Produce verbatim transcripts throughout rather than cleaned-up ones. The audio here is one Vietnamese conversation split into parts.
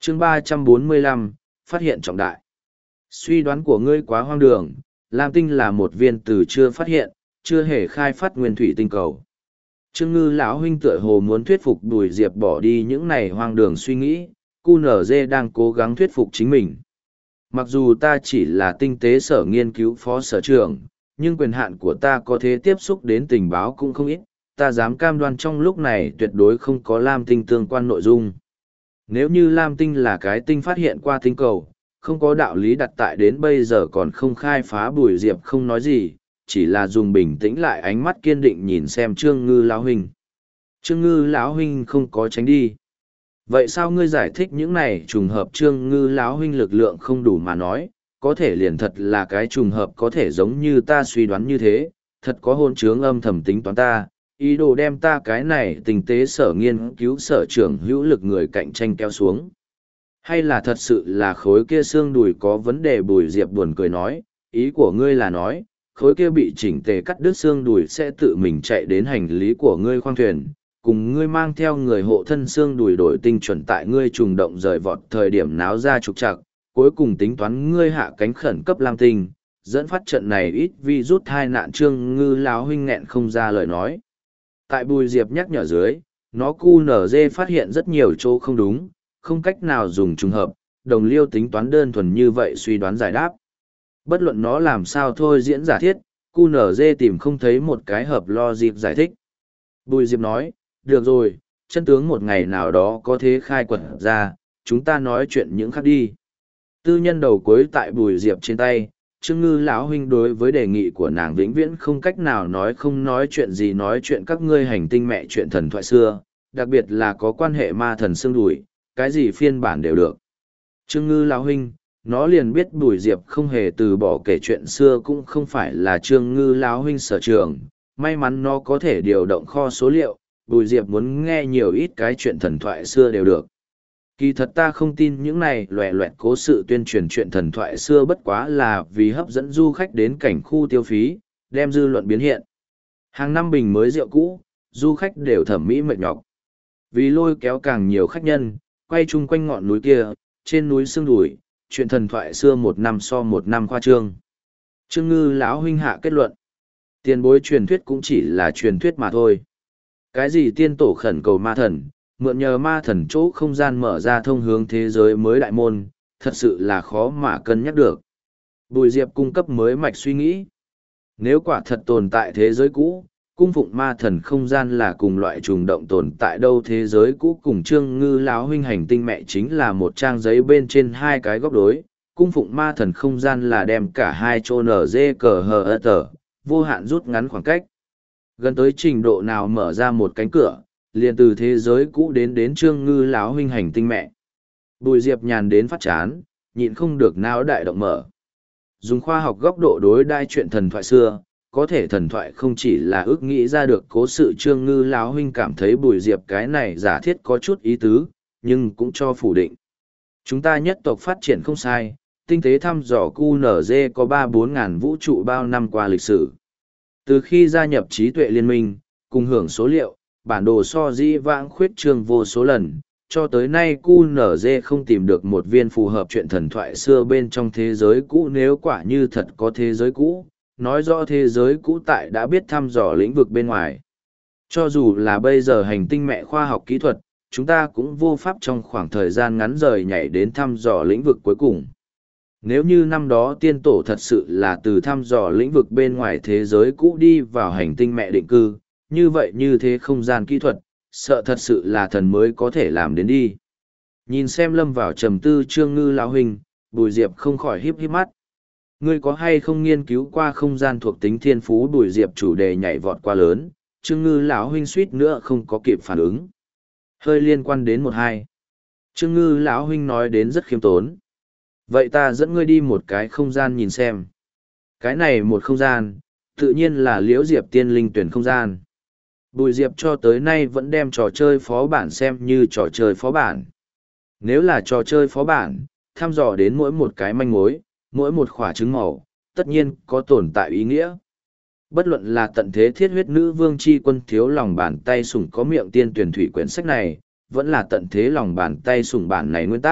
chương ba trăm bốn mươi lăm, phát hiện trọng đại. Suy đoán của ngươi quá hoang đường, Lam Tinh là một viên từ chưa phát hiện, chưa hề khai phát nguyên thủy tinh cầu. Trương Ngư lão huynh tựa hồ muốn thuyết phục Bùi Diệp bỏ đi những này hoang đường suy nghĩ, cu nở dê đang cố gắng thuyết phục chính mình. Mặc dù ta chỉ là tinh tế sở nghiên cứu phó sở trưởng, nhưng quyền hạn của ta có thể tiếp xúc đến tình báo cũng không ít, ta dám cam đoan trong lúc này tuyệt đối không có Lam Tinh tương quan nội dung. Nếu như Lam Tinh là cái tinh phát hiện qua tinh cầu, không có đạo lý đặt tại đến bây giờ còn không khai phá. Bùi Diệp không nói gì, chỉ là dùng bình tĩnh lại ánh mắt kiên định nhìn xem Trương Ngư lão huynh. Trương Ngư lão huynh không có tránh đi. Vậy sao ngươi giải thích những này trùng hợp? Trương Ngư lão huynh lực lượng không đủ mà nói, có thể liền thật là cái trùng hợp, có thể giống như ta suy đoán như thế, thật có hôn trướng âm thầm tính toán ta, ý đồ đem ta cái này tình tế sở nghiên cứu sở trưởng hữu lực người cạnh tranh kéo xuống. Hay là thật sự là khối kia xương đùi có vấn đề? Bùi Diệp buồn cười nói, ý của ngươi là nói, khối kia bị chỉnh tề cắt đứt xương đùi sẽ tự mình chạy đến hành lý của ngươi khoang thuyền, cùng ngươi mang theo người hộ thân xương đùi đổi tinh chuẩn tại ngươi trùng động rời vọt thời điểm náo ra trục trặc, cuối cùng tính toán ngươi hạ cánh khẩn cấp Lam Tinh, dẫn phát trận này ít vi rút hai nạn. Trương Ngư lão huynh nghẹn không ra lời nói. Tại Bùi Diệp nhắc nhở dưới, nó cu nở dê phát hiện rất nhiều chỗ không đúng, không cách nào dùng trùng hợp, đồng liêu tính toán đơn thuần như vậy suy đoán giải đáp. Bất luận nó làm sao thôi diễn giả thiết, cu nở dê tìm không thấy một cái hợp logic giải thích. Bùi Diệp nói, được rồi, chân tướng một ngày nào đó có thế khai quật ra, chúng ta nói chuyện những khác đi. Tư nhân đầu cuối tại Bùi Diệp trên tay, Trương Ngư lão huynh đối với đề nghị của nàng vĩnh viễn không cách nào nói không nói chuyện gì, nói chuyện các ngươi hành tinh mẹ chuyện thần thoại xưa, đặc biệt là có quan hệ ma thần xương đùi, cái gì phiên bản đều được. Trương Ngư lão huynh, nó liền biết Bùi Diệp không hề từ bỏ kể chuyện xưa cũng không phải là Trương Ngư lão huynh sở trường, may mắn nó có thể điều động kho số liệu, Bùi Diệp muốn nghe nhiều ít cái chuyện thần thoại xưa đều được. Kỳ thật ta không tin những này loẹ loẹt cố sự tuyên truyền chuyện thần thoại xưa bất quá là vì hấp dẫn du khách đến cảnh khu tiêu phí, đem dư luận biến hiện. Hàng năm bình mới rượu cũ, du khách đều thẩm mỹ mệt nhọc. Vì lôi kéo càng nhiều khách nhân, quay chung quanh ngọn núi kia, trên núi Sương Đùi, chuyện thần thoại xưa một năm so một năm khoa trương. Trương Ngư lão huynh hạ kết luận, tiền bối truyền thuyết cũng chỉ là truyền thuyết mà thôi. Cái gì tiên tổ khẩn cầu ma thần, mượn nhờ ma thần chỗ không gian mở ra thông hướng thế giới mới đại môn, thật sự là khó mà cân nhắc được. Bùi Diệp cung cấp mới mạch suy nghĩ. Nếu quả thật tồn tại thế giới cũ, cung phụng ma thần không gian là cùng loại trùng động tồn tại đâu thế giới cũ cùng Trương Ngư lão huynh hành tinh mẹ chính là một trang giấy bên trên hai cái góc đối, cung phụng ma thần không gian là đem cả hai chỗ nở dê cờ hờ ơ tờ, vô hạn rút ngắn khoảng cách. Gần tới trình độ nào mở ra một cánh cửa, liền từ thế giới cũ đến đến Trương Ngư lão huynh hành tinh mẹ. Bùi Diệp nhàn đến phát chán, nhịn không được não đại động mở. Dùng khoa học góc độ đối đai chuyện thần thoại xưa, có thể thần thoại không chỉ là ước nghĩ ra được cố sự. Trương Ngư lão huynh cảm thấy Bùi Diệp cái này giả thiết có chút ý tứ, nhưng cũng cho phủ định. Chúng ta nhất tộc phát triển không sai, tinh tế thăm dò cu nở dê có ba bốn ngàn vũ trụ bao năm qua lịch sử. Từ khi gia nhập trí tuệ liên minh, cùng hưởng số liệu, bản đồ so di vãng khuyết trương vô số lần, cho tới nay cu nở dê không tìm được một viên phù hợp chuyện thần thoại xưa bên trong thế giới cũ. Nếu quả như thật có thế giới cũ, nói rõ thế giới cũ tại đã biết thăm dò lĩnh vực bên ngoài. Cho dù là bây giờ hành tinh mẹ khoa học kỹ thuật, chúng ta cũng vô pháp trong khoảng thời gian ngắn rời nhảy đến thăm dò lĩnh vực cuối cùng. Nếu như năm đó tiên tổ thật sự là từ thăm dò lĩnh vực bên ngoài thế giới cũ đi vào hành tinh mẹ định cư, như vậy như thế không gian kỹ thuật, sợ thật sự là thần mới có thể làm đến đi. Nhìn xem lâm vào trầm tư Trương Ngư lão huynh, Bùi Diệp không khỏi híp híp mắt. Ngươi có hay không nghiên cứu qua không gian thuộc tính thiên phú? Bùi Diệp chủ đề nhảy vọt quá lớn, Trương Ngư lão huynh suýt nữa không có kịp phản ứng. Hơi liên quan đến một hai. Trương Ngư lão huynh nói đến rất khiêm tốn. Vậy ta dẫn ngươi đi một cái không gian nhìn xem. Cái này một không gian, tự nhiên là Liễu Diệp tiên linh tuyển không gian. Bùi Diệp cho tới nay vẫn đem trò chơi phó bản xem như trò chơi phó bản. Nếu là trò chơi phó bản, thăm dò đến mỗi một cái manh mối, mỗi một khỏa trứng màu, tất nhiên có tồn tại ý nghĩa. Bất luận là tận thế thiết huyết nữ vương chi quân thiếu lòng bàn tay sủng có miệng tiên tuyển thủy quyển sách này, vẫn là tận thế lòng bàn tay sủng bản này nguyên tác,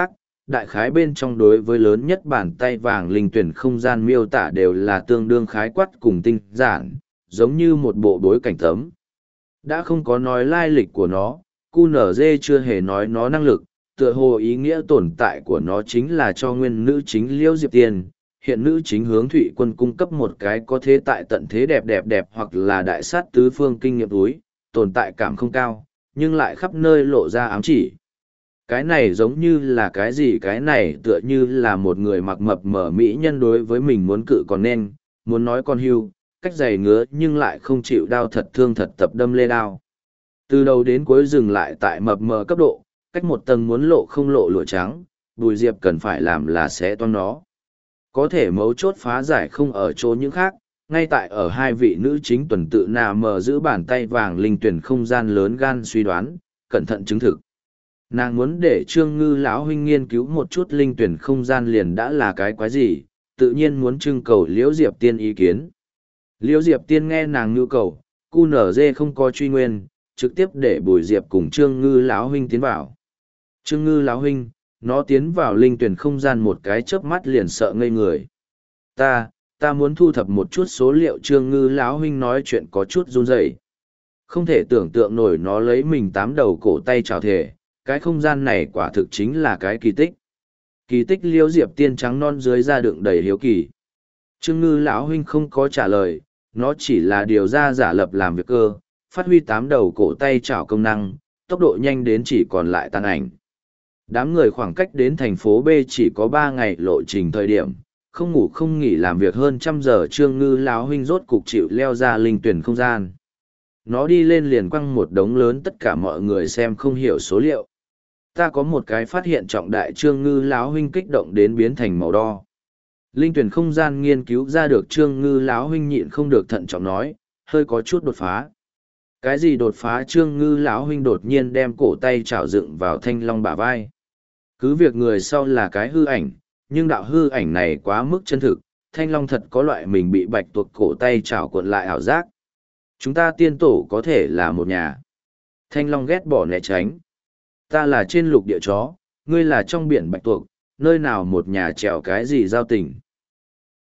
đại khái bên trong đối với lớn nhất bàn tay vàng linh tuyển không gian miêu tả đều là tương đương khái quát cùng tinh giản, giống như một bộ bối cảnh tấm. Đã không có nói lai lịch của nó, cu nở dê chưa hề nói nó năng lực, tựa hồ ý nghĩa tồn tại của nó chính là cho nguyên nữ chính Liễu Diệp Tiên. Hiện nữ chính hướng Thụy Quân cung cấp một cái có thế tại tận thế đẹp đẹp đẹp hoặc là đại sát tứ phương kinh nghiệm túi, tồn tại cảm không cao, nhưng lại khắp nơi lộ ra ám chỉ. Cái này giống như là cái gì, cái này tựa như là một người mặc mập mờ mỹ nhân đối với mình muốn cự còn nên, muốn nói con hưu, cách giày ngứa nhưng lại không chịu đau thật thương thật tập đâm lê đao. Từ đầu đến cuối dừng lại tại mập mờ cấp độ, cách một tầng muốn lộ không lộ lụa trắng, Bùi Diệp cần phải làm là sẽ toan nó. Có thể mấu chốt phá giải không ở chỗ những khác, ngay tại ở hai vị nữ chính tuần tự nà mờ giữ bàn tay vàng linh tuyển không gian lớn gan suy đoán, cẩn thận chứng thực. Nàng muốn để Trương Ngư lão huynh nghiên cứu một chút linh tuyển không gian liền đã là cái quái gì, tự nhiên muốn trưng cầu Liễu Diệp Tiên ý kiến. Liễu Diệp Tiên nghe nàng nhu cầu, cu nở dê không có truy nguyên, trực tiếp để Bùi Diệp cùng Trương Ngư lão huynh tiến vào. Trương Ngư lão huynh, nó tiến vào linh tuyển không gian một cái chớp mắt liền sợ ngây người. Ta, ta muốn thu thập một chút số liệu. Trương Ngư lão huynh nói chuyện có chút run rẩy. Không thể tưởng tượng nổi nó lấy mình tám đầu cổ tay trào thể, cái không gian này quả thực chính là cái kỳ tích. Kỳ tích Liễu Diệp Tiên trắng non dưới da đựng đầy hiếu kỳ. Trương Ngư lão huynh không có trả lời, nó chỉ là điều ra giả lập làm việc cơ, phát huy tám đầu cổ tay trảo công năng, tốc độ nhanh đến chỉ còn lại tàn ảnh. Đám người khoảng cách đến thành phố B chỉ có ba ngày lộ trình thời điểm, không ngủ không nghỉ làm việc hơn trăm giờ. Trương Ngư lão huynh rốt cục chịu leo ra linh tuyển không gian. Nó đi lên liền quăng một đống lớn tất cả mọi người xem không hiểu số liệu. Ta có một cái phát hiện trọng đại. Trương Ngư lão huynh kích động đến biến thành màu đo. Linh tuyển không gian nghiên cứu ra được. Trương Ngư lão huynh nhịn không được thận trọng nói, hơi có chút đột phá. Cái gì đột phá? Trương Ngư lão huynh đột nhiên đem cổ tay chảo dựng vào Thanh Long bả vai. Cứ việc người sau là cái hư ảnh, nhưng đạo hư ảnh này quá mức chân thực, Thanh Long thật có loại mình bị bạch tuộc cổ tay chảo cuộn lại ảo giác. Chúng ta tiên tổ có thể là một nhà. Thanh Long ghét bỏ né tránh. Ta là trên lục địa chó, ngươi là trong biển bạch tuộc, nơi nào một nhà trèo cái gì giao tình.